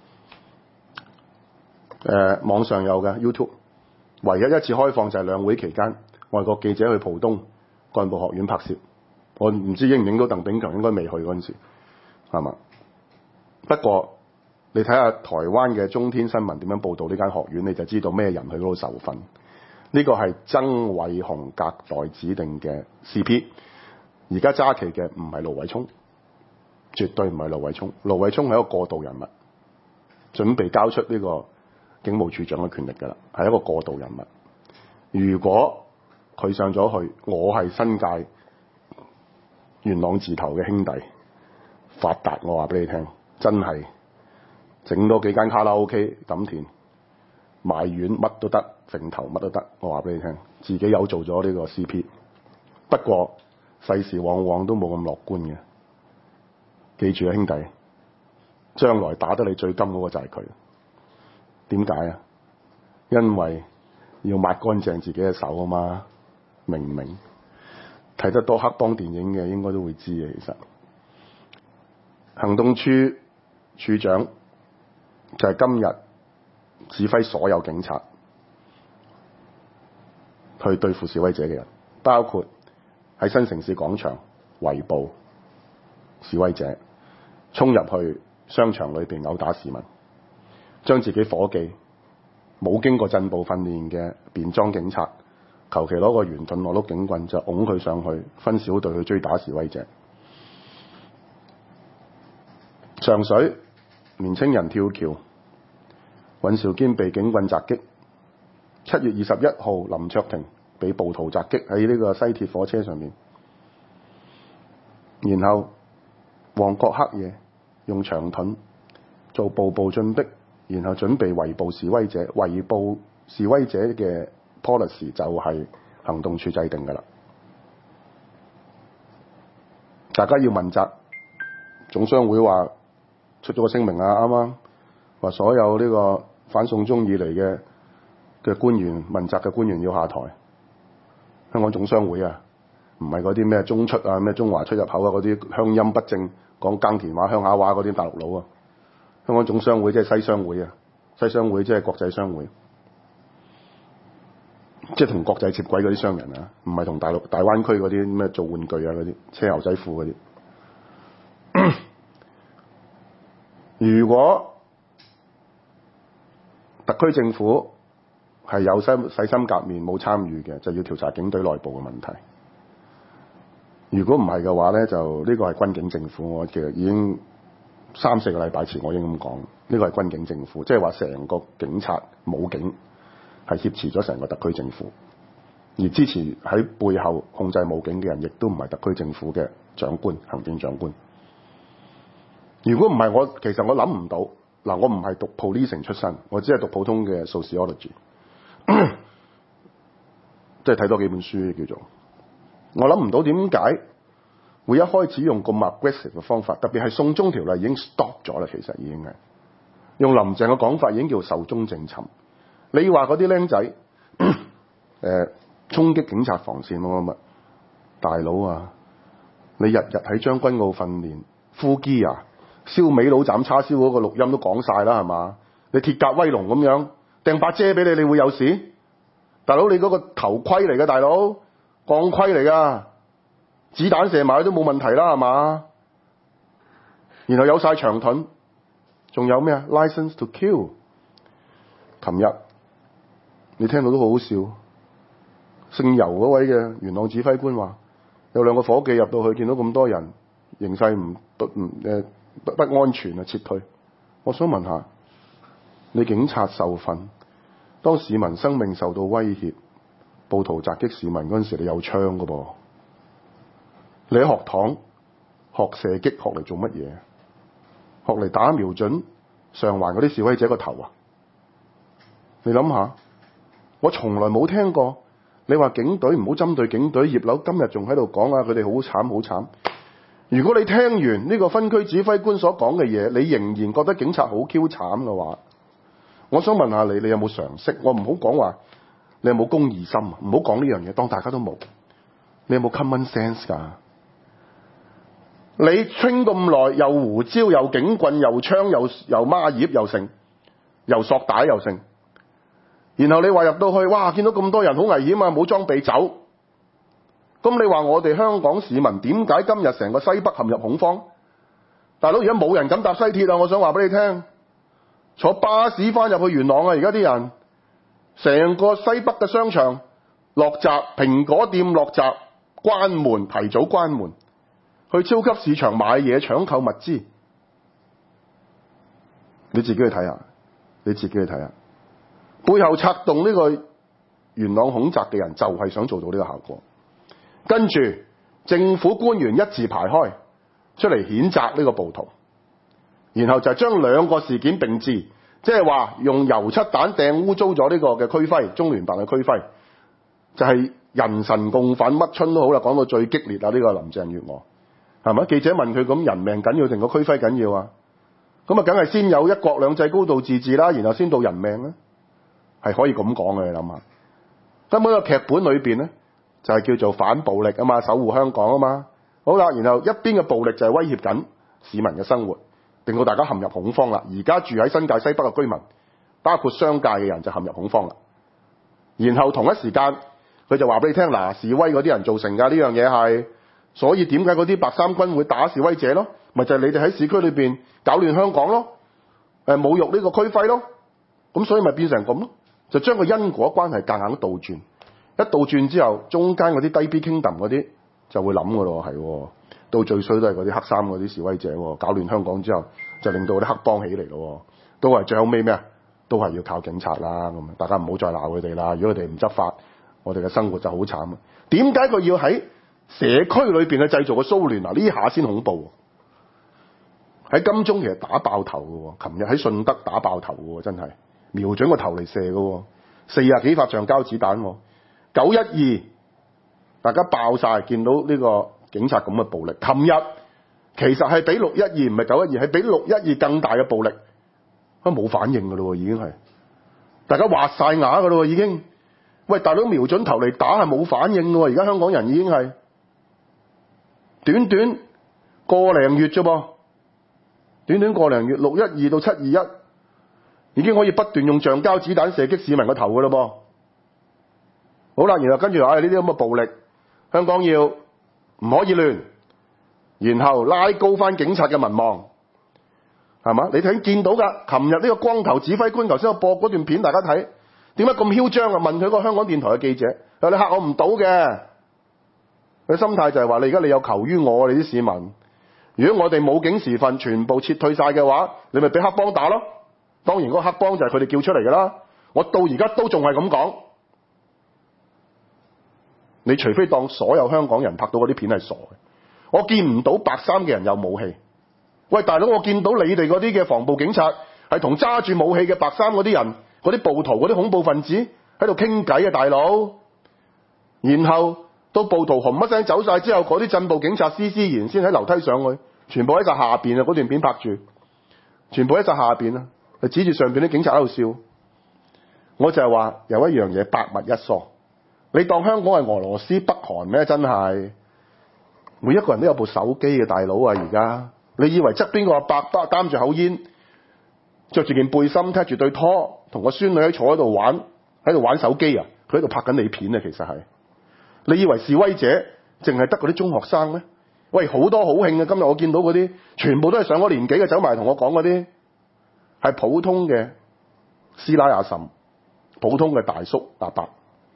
誒、呃、網上有嘅 YouTube， 唯一一次開放就係兩會期間，外國記者去浦東幹部學院拍攝，我唔知影唔影到鄧炳強，應該未去嗰陣時，係嘛？不過你睇下台灣嘅中天新聞點樣報導呢間學院，你就知道咩人去嗰度受訓。呢個係曾偉雄隔代指定嘅 C P， 而家揸旗嘅唔係盧偉聰，絕對唔係盧偉聰。盧偉聰係一個過渡人物，準備交出呢個警務處長嘅權力㗎啦，係一個過渡人物。如果佢上咗去，我係新界元朗字頭嘅兄弟發達，我話俾你聽，真係整多幾間卡拉 OK 揼田賣丸乜都得，揈頭乜都得。我話俾你聽，自己有做咗呢個 C P。不過世事往往都冇咁樂觀嘅，記住啊兄弟，將來打得你最金嗰個就係佢。點解啊？因為要抹乾淨自己嘅手啊嘛，明唔明？睇得多黑幫電影嘅應該都會知嘅。其實行動處處長就係今日指揮所有警察去對付示威者嘅人，包括喺新城市廣場圍捕示威者，衝入去商場裏邊毆打市民，將自己夥計冇經過陣部訓練嘅便裝警察，求其攞個圓盾攞碌警棍就拱佢上去，分小隊去追打示威者。上水年青人跳橋，尹兆堅被警棍襲擊。七月二十一號林卓廷被暴徒襲擊喺呢個西鐵火車上面。然後旺角黑夜用長盾做步步進逼，然後準備圍捕示威者。圍捕示威者嘅 policy 就係行動處制定㗎啦。大家要問責。總商會話出咗個聲明啊，啱啱話所有呢個反送中以嚟嘅嘅官員問責嘅官員要下台。香港總商會啊，唔係嗰啲咩中出啊、咩中華出入口啊嗰啲鄉音不正講耕田話鄉下話嗰啲大陸佬啊。香港總商會即係西商會啊，西商會即係國際商會，即係同國際接軌嗰啲商人啊，唔係同大陸大灣區嗰啲咩做玩具啊嗰啲車牛仔褲嗰啲。如果特區政府係有心洗心革面冇參與嘅，就要調查警隊內部嘅問題。如果唔係嘅話咧，就呢個係軍警政府。我其實已經三四個禮拜前我已經咁講，呢個係軍警政府，即係話成個警察武警係挾持咗成個特區政府，而支持喺背後控制武警嘅人，亦都唔係特區政府嘅長官、行政長官。如果唔係，我其實我諗唔到嗱，我唔係讀 policing 出身，我只係讀普通嘅 sociology， 即係睇多幾本書叫做。我諗唔到點解會一開始用咁 aggressive 嘅方法，特別係送中條例已經 stop 咗啦，其實已經係用林鄭嘅講法已經叫壽終正寢。你話嗰啲僆仔誒衝擊警察防線乜乜乜，大佬啊，你日日喺將軍澳訓練 full gear 啊！燒尾佬斬叉燒嗰個錄音都講晒啦，係嘛？你鐵甲威龍咁樣掟把遮俾你，你會有事？大佬，你嗰個頭盔嚟嘅，大佬鋼盔嚟噶，子彈射埋都冇問題啦，係嘛？然後有晒長盾，仲有咩啊 ？License to kill。琴日你聽到都好好笑，姓游嗰位嘅元朗指揮官話，有兩個伙計入到去，見到咁多人，形勢唔不唔誒。不, 不安全啊！撤退。我想問下，你警察受訓當市民生命受到威脅，暴徒襲擊市民嗰陣時，你有槍㗎噃。你喺學堂學射擊，學嚟做乜嘢？學嚟打瞄準上環嗰啲示威者個頭啊！你諗下，我從來冇聽過你話警隊唔好針對警隊。葉劉今日仲喺度講啊，佢哋好慘好慘。如果你聽完呢個分區指揮官所講嘅嘢，你仍然覺得警察好 Q 慘嘅話，我想問下你，你有冇常識？我唔好講話你有冇公義心，唔好講呢樣嘢，當大家都冇。你有冇 common sense 㗎？你 train 咁耐，又胡椒又警棍又槍又又孖葉又剩又索帶又剩，然後你話入到去，哇！見到咁多人好危險啊，冇裝備走。咁你話我哋香港市民點解今日成個西北陷入恐慌？大佬而家冇人敢搭西鐵啊！我想話俾你聽，坐巴士翻入去元朗啊！而家啲人成個西北嘅商場落閘，蘋果店落閘關門，提早關門。去超級市場買嘢搶購物資，你自己去睇下，你自己去睇下，背後策動呢個元朗恐襲嘅人就係想做到呢個效果。跟住政府官員一字排開出嚟譴責呢個暴徒，然後就將兩個事件並置，即係話用油漆彈掟污糟咗呢個嘅區徽，中聯辦嘅區徽，就係、是、人神共憤，乜春都好啦，講到最激烈啊！呢、這個林鄭月娥。係咪？記者問佢，咁人命緊要定個區徽緊要啊？咁啊，梗係先有一國兩制高度自治啦，然後先到人命咧，係可以咁講嘅。你諗下，根本個劇本裏邊咧就係叫做反暴力啊嘛，守護香港啊嘛。好啦，然後一邊嘅暴力就係威脅緊市民嘅生活，令到大家陷入恐慌啦。而家住喺新界西北嘅居民，包括商界嘅人就陷入恐慌啦。然後同一時間佢就話俾你聽，嗱，示威嗰啲人造成㗎，呢樣嘢係。所以點解嗰啲白衫軍會打示威者咯？咪就係、是、你哋喺市區裏邊搞亂香港咯，誒侮辱呢個區徽咯，咁所以咪變成咁咯，就將個因果關係夾硬倒轉，一倒轉之後，中間嗰啲低 B kingdom 嗰啲就會諗噶咯，係到最衰都係嗰啲黑衫嗰啲示威者，搞亂香港之後就令到嗰啲黑幫起嚟咯，都係最後尾咩啊？都係要靠警察啦，咁大家唔好再鬧佢哋啦。如果佢哋唔執法，我哋嘅生活就好慘啊！點解佢要喺社區裏邊去製造個騷亂啊？呢下先恐怖。喺金鐘其實打爆頭嘅，琴日喺順德打爆頭嘅，真係瞄準個頭嚟射嘅，四十幾發橡膠子彈。九一二大家爆晒，見到呢個警察咁嘅暴力。琴日其實係比六一二唔係九一二，係比六一二更大嘅暴力，都冇反應嘅咯，已經係大家滑晒牙嘅咯，已經。喂，大佬瞄準頭嚟打係冇反應嘅，而家香港人已經係短短個零月啫噃，短短個零月，六一二到七二一已經可以不斷用橡膠子彈射擊市民個頭嘅咯噃。好啦，然後跟住話呢啲咁嘅暴力，香港要唔可以亂，然後拉高翻警察嘅民望，係嘛？你睇見到㗎，琴日呢個光頭指揮官頭先我播嗰段片，大家睇點解咁囂張啊？問佢個香港電台嘅記者，佢話你嚇我唔到嘅。佢心態就係話你而家你有求於我，你啲市民，如果我哋冇警時分，全部撤退晒嘅話，你咪俾黑幫打咯。當然嗰個黑幫就係佢哋叫出嚟㗎啦。我到而家都仲係咁講。你除非當所有香港人拍到嗰啲片係傻嘅，我見唔到白衫嘅人有武器。喂，大佬，我見到你哋嗰啲嘅防暴警察係同揸住武器嘅白衫嗰啲人，嗰啲暴徒、嗰啲恐怖分子喺度傾偈啊，大佬。然後到暴徒轟一聲走晒之後，嗰啲鎮暴警察施施然先喺樓梯上去，全部喺晒下邊啊！嗰段片拍住，全部喺晒下邊啊！係指住上邊啲警察喺度笑。我就係話有一樣嘢百密一疏。你當香港係俄羅斯北韓咩？真係每一個人都有部手機嘅，大佬啊！而家你以為側邊個阿伯擔住口煙，着住件背心，踢住對拖，同個孫女喺坐喺度玩，喺度玩手機啊？佢喺度拍緊你片啊！其實係你以為示威者淨係得嗰啲中學生咩？喂，好多好興啊！今日我見到嗰啲全部都係上咗年紀嘅，走埋同我講嗰啲係普通嘅師奶阿嬸，普通嘅大叔阿伯。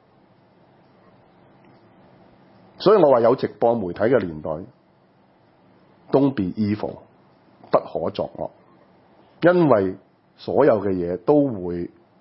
所以我話有直播媒體嘅年代 ，Don't be evil， 不可作惡，因為所有嘅嘢都會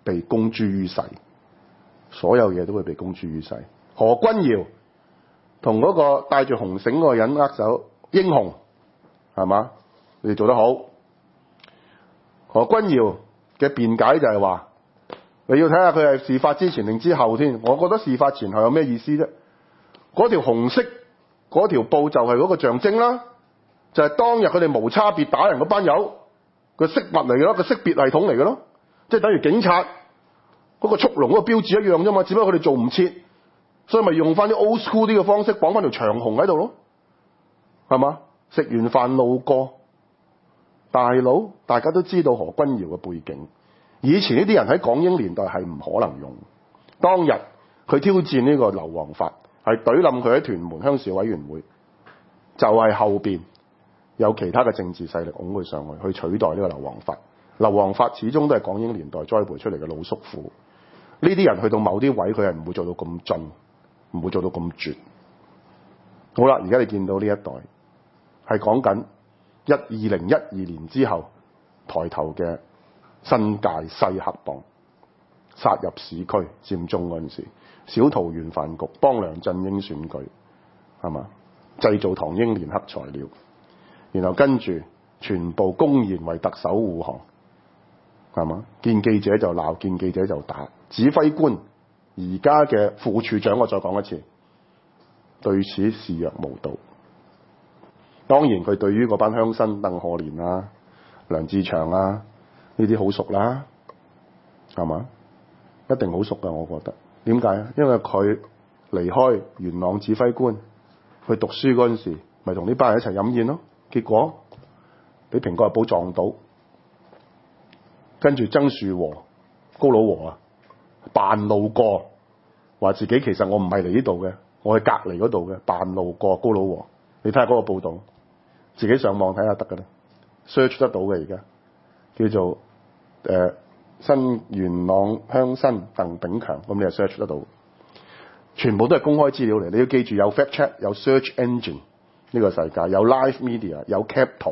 被公諸於世，所有嘢都會被公諸於世。何君堯同嗰個帶住紅繩嗰個人握手，英雄係嘛？你哋做得好。何君堯嘅辯解就係話，你要睇下佢係事發之前定之後添。我覺得事發前後有咩意思啫？嗰條紅色嗰條布就係嗰個象徵啦，就係、是、當日佢哋無差別打人嗰班友個飾物嚟嘅咯，個識別系統嚟嘅咯，即係等於警察嗰個速龍嗰個標誌一樣啫嘛，只不過佢哋做唔切，所以咪用翻啲 old school 啲嘅方式綁翻條長紅喺度咯，係嘛？食完飯路過，大佬大家都知道何君堯嘅背景，以前呢啲人喺港英年代係唔可能用。當日佢挑戰呢個劉皇發，係懟冧佢喺屯門鄉事委員會，就係、是、後邊有其他嘅政治勢力拱佢上去，去取代呢個劉皇發。劉皇發始終都係港英年代栽培出嚟嘅老叔父。呢啲人去到某啲位，佢係唔會做到咁盡，唔會做到咁絕。好啦，而家你見到呢一代係講緊一二零一二年之後抬頭嘅新界西黑幫殺入市區佔中嗰陣時，小桃園飯局幫梁振英選舉，係嘛？製造唐英年黑材料，然後跟住全部公然為特首護航，係嘛？見記者就鬧，見記者就打。指揮官而家嘅副處長，我再講一次，對此視若無睹。當然佢對於嗰班鄉紳鄧賀年啊、梁志祥啊呢啲好熟啦，係嘛？一定好熟噶，我覺得。點解啊？因為佢離開元朗指揮官去讀書嗰陣時，咪同呢班人一齊飲宴咯。結果俾蘋果日報撞到，跟住曾樹和、高佬和啊，扮路過，話自己其實我唔係嚟呢度嘅，我係隔離嗰度嘅，扮路過高佬和。你睇下嗰個報導，自己上網睇下得㗎啦 ，search 得到嘅而家，叫做誒。呃新元朗鄉紳鄧炳強，咁你就 search 得到，全部都係公開資料嚟。你要記住有 fact check， 有 search engine 呢個世界，有 live media， 有 cap 圖。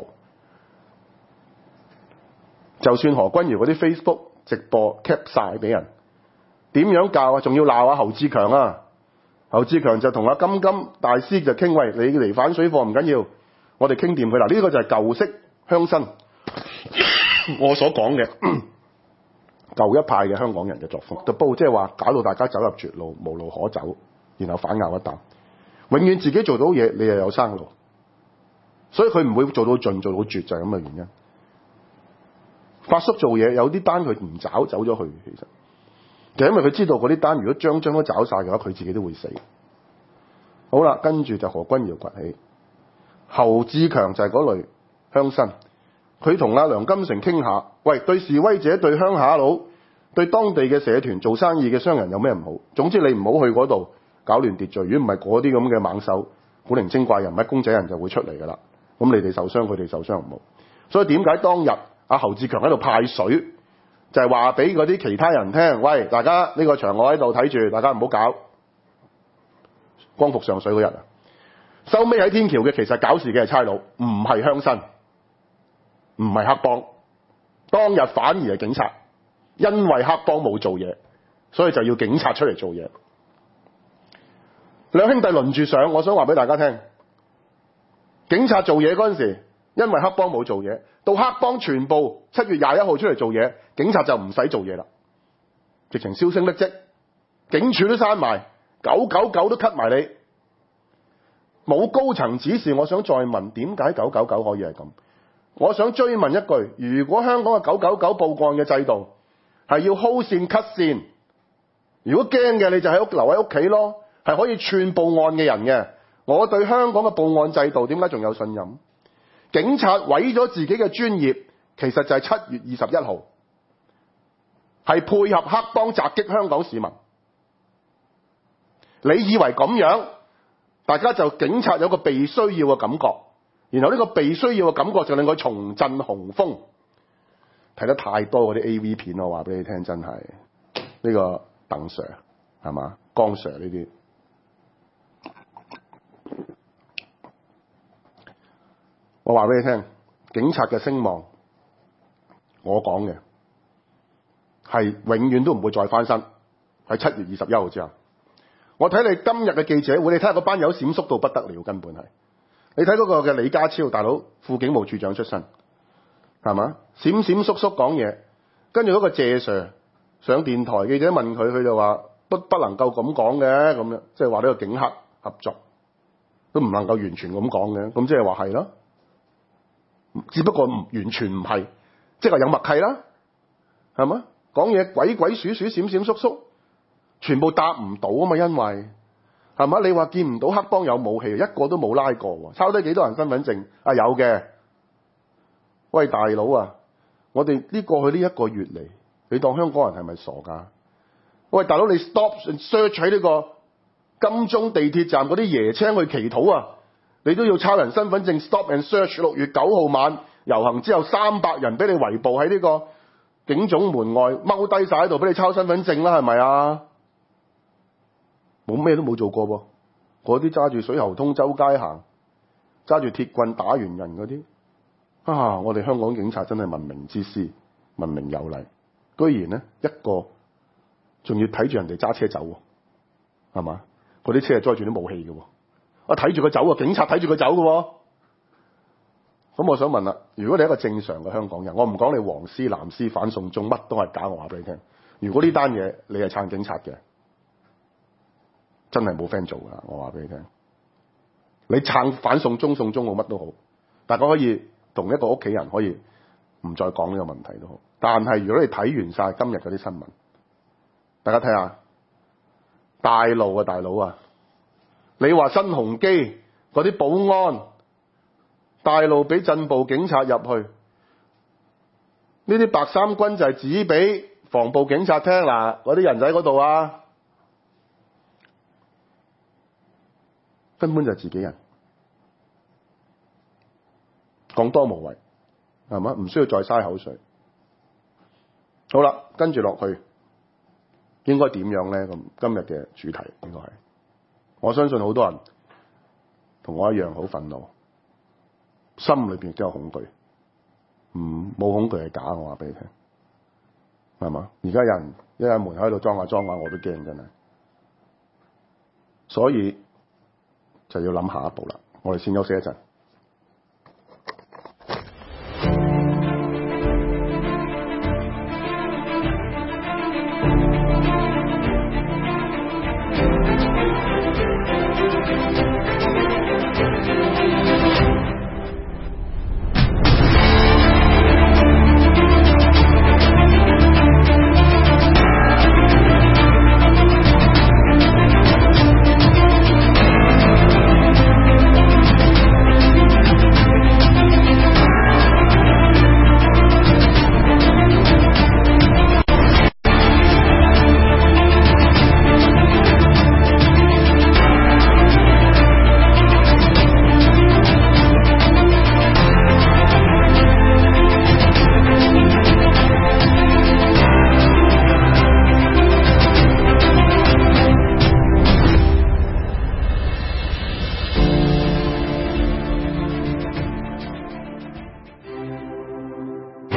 就算何君堯嗰啲 Facebook 直播 cap 晒俾人，點樣教啊？仲要鬧啊侯志強啊！侯志強就同阿金金大師就傾，喂，你嚟反水貨唔緊要，我哋傾掂佢。嗱，呢個就係舊式鄉紳，我所講嘅。舊一派嘅香港人嘅作風，就煲即係話搞到大家走入絕路，無路可走，然後反咬一啖，永遠自己做到嘢，你又有生路，所以佢唔會做到盡做到絕，就係咁嘅原因。發叔做嘢有啲單佢唔找走咗去，其實就因為佢知道嗰啲單如果張張都找晒嘅話，佢自己都會死。好啦，跟住就何君堯崛起，侯志強就係嗰類鄉紳。佢同阿梁金成傾下，喂，對示威者、對鄉下佬、對當地嘅社團做生意嘅商人有咩唔好？總之你唔好去嗰度搞亂秩序。如果唔係嗰啲咁嘅猛獸、古靈精怪人物、公仔人就會出嚟㗎啦。咁你哋受傷，佢哋受傷唔好。所以點解當日阿侯志強喺度派水，就係話俾嗰啲其他人聽，喂，大家呢個場我喺度睇住，大家唔好搞。光復上水嗰日啊，收尾喺天橋嘅其實搞事嘅係差佬，唔係鄉紳。唔係黑幫，當日反而係警察，因為黑幫冇做嘢，所以就要警察出嚟做嘢。兩兄弟輪住上，我想話俾大家聽，警察做嘢嗰陣時，因為黑幫冇做嘢，到黑幫全部七月廿一號出嚟做嘢，警察就唔使做嘢啦，直情銷聲匿跡，警署都閂埋，九九九都 cut 埋你，冇高層指示。我想再問，點解九九九可以係咁？我想追問一句，如果香港嘅九九九報案嘅制度係要 hold 線 cut 線，如果驚嘅你就喺屋留喺屋企咯，係可以串報案嘅人嘅。我對香港嘅報案制度點解仲有信任？警察毀咗自己嘅專業，其實就係七月二十一號，係配合黑幫襲擊香港市民。你以為咁樣，大家就警察有個被需要嘅感覺？然後呢個被需要嘅感覺就令佢重振雄風。睇得太多嗰啲 A V 片，我話俾你聽，真係呢、呢個鄧 Sir 係嘛，江 Sir 呢啲，我話俾你聽，警察嘅聲望，我講嘅係永遠都唔會再翻身。喺七月二十一號之後，我睇你今日嘅記者會，你睇下嗰班友閃縮到不得了，根本係你睇嗰個嘅李家超大佬，副警務處長出身，係嘛？閃閃縮縮講嘢，跟住嗰個謝 Sir 上電台，記者問佢，佢就話不不能夠咁講嘅，咁樣即係話呢個警黑合作都唔能夠完全咁講嘅，咁即係話係咯，只不過唔完全唔係，即係有默契啦，係嘛？講嘢鬼鬼祟祟、閃閃縮縮，全部答唔到啊嘛，因為係嘛？你話見唔到黑幫有武器，一個都冇拉過，抄低幾多人身份證啊？有嘅。喂，大佬啊，我哋呢過去呢一個月嚟，你當香港人係咪傻㗎？喂，大佬，你 stop and search 喺呢個金鐘地鐵站嗰啲椰青去祈禱啊，你都要抄人身份證 stop and search。六月九號晚遊行之後，三百人俾你圍捕喺呢個警總門外，踎低晒喺度俾你抄身份證啦，係咪啊？冇咩都冇做過噃，嗰啲揸住水喉通周街行，揸住鐵棍打完人嗰啲。啊！我哋香港警察真係文明之師，文明有禮，居然咧一個仲要睇住人哋揸車走，係嘛？嗰啲車係載住啲武器嘅，啊睇住佢走啊！警察睇住佢走嘅，咁我想問啦，如果你係一個正常嘅香港人，我唔講你黃絲藍絲反送中乜都係假，我話俾你聽。如果呢單嘢你係撐警察嘅，真係冇 friend 做噶，我話俾你聽。你撐反送中送中好乜都好，大家可以。同一個屋企人可以唔再講呢個問題都好，但係如果你睇完晒今日嗰啲新聞，大家睇下大路啊，大佬啊，你話新鴻基嗰啲保安大路俾鎮暴警察入去，呢啲白衫軍就係指俾防暴警察聽嗱，嗰啲人仔嗰度啊，根本就係自己人。講多無謂，係嘛？唔需要再嘥口水。好啦，跟住落去應該點樣咧？咁今日嘅主題應該係，我相信好多人同我一樣好憤怒，心裏邊亦都有恐懼。唔冇恐懼係假，我話俾你聽，係嘛？而家有人一喺門口喺度裝下裝下，我都驚真係。所以就要諗下一步啦。我哋先休息一陣。